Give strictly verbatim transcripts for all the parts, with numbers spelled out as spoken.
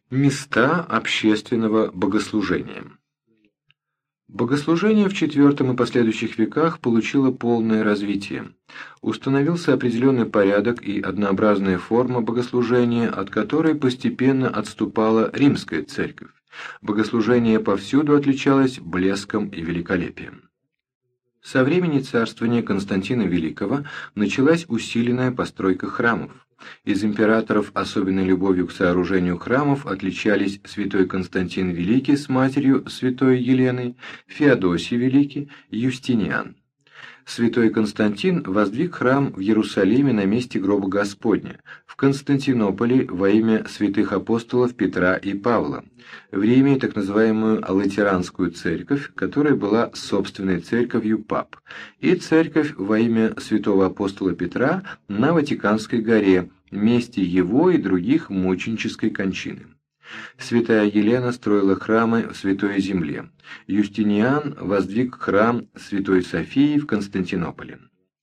Места общественного богослужения. Богослужение в четвёртом и последующих веках получило полное развитие. Установился определенный порядок и однообразная форма богослужения, от которой постепенно отступала римская церковь. Богослужение повсюду отличалось блеском и великолепием. Со времени царствования Константина Великого началась усиленная постройка храмов. Из императоров особенной любовью к сооружению храмов отличались святой Константин Великий с матерью святой Еленой, Феодосий Великий, Юстиниан. Святой Константин воздвиг храм в Иерусалиме на месте гроба Господня, в Константинополе во имя святых апостолов Петра и Павла, в Риме так называемую Латеранскую церковь, которая была собственной церковью пап, и церковь во имя святого апостола Петра на Ватиканской горе, месте его и других мученической кончины. Святая Елена строила храмы в Святой Земле. Юстиниан воздвиг храм Святой Софии в Константинополе.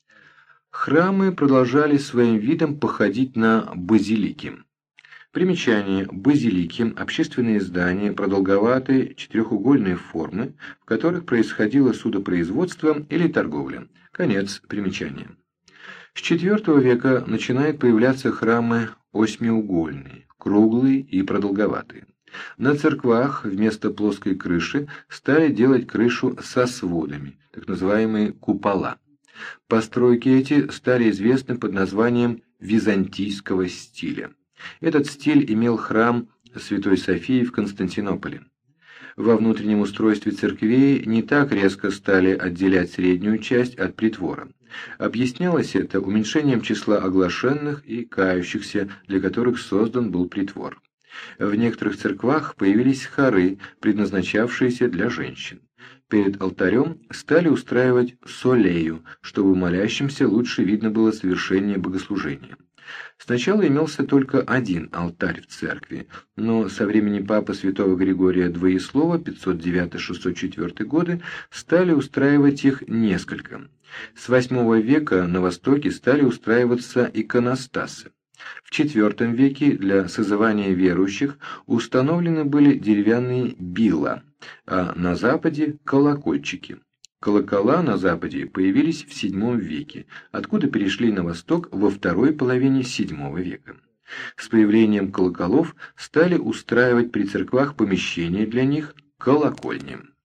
Храмы продолжали своим видом походить на базилики. Примечание. Базилики – общественные здания, продолговатые, четырехугольные формы, в которых происходило судопроизводство или торговля. Конец примечания. С четвёртого века начинают появляться храмы осьмиугольные, круглые и продолговатые. На церквах вместо плоской крыши стали делать крышу со сводами, так называемые купола. Постройки эти стали известны под названием византийского стиля. Этот стиль имел храм Святой Софии в Константинополе. Во внутреннем устройстве церквей не так резко стали отделять среднюю часть от притвора. Объяснялось это уменьшением числа оглашенных и кающихся, для которых создан был притвор. В некоторых церквах появились хоры, предназначавшиеся для женщин. Перед алтарем стали устраивать солею, чтобы молящимся лучше видно было совершение богослужения. Сначала имелся только один алтарь в церкви, но со времени папы святого Григория Двоеслова пятьсот девятый — шестьсот четвёртый годы стали устраивать их несколько. С восьмого века на Востоке стали устраиваться иконостасы. В четвёртом веке для созывания верующих установлены были деревянные била, а на Западе – колокольчики. Колокола на Западе появились в седьмом веке, откуда перешли на Восток во второй половине седьмого века. С появлением колоколов стали устраивать при церквах помещения для них – колокольни.